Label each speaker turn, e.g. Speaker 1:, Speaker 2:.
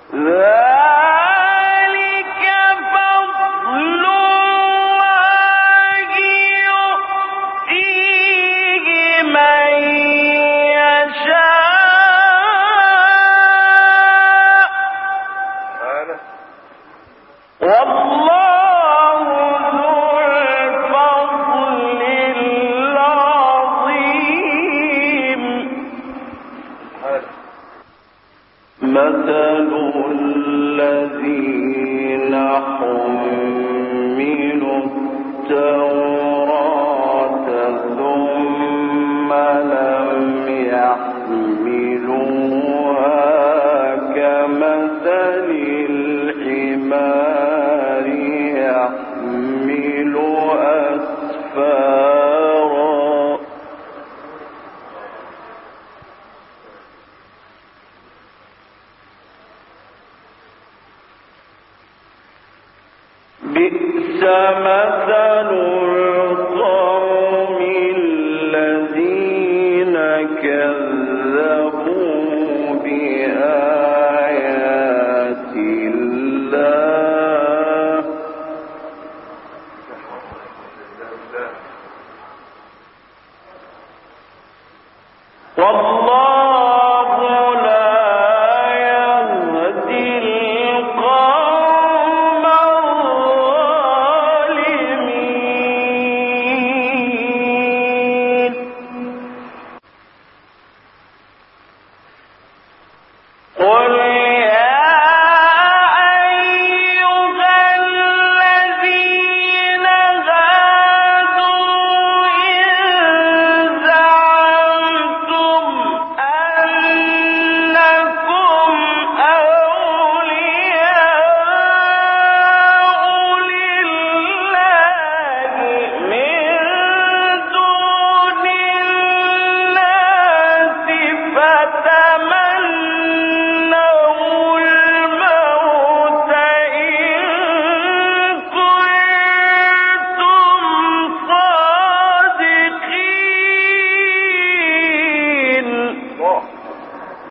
Speaker 1: ذلك فضل الله يؤتيه من يشاء والله ذو الفضل العظيم. مثل الذين حملوا التوراة ثم لم يحملوها كمثل الحمار يحمل أسفارا بئس مثل القوم الذين كذبوا بآيات الله والله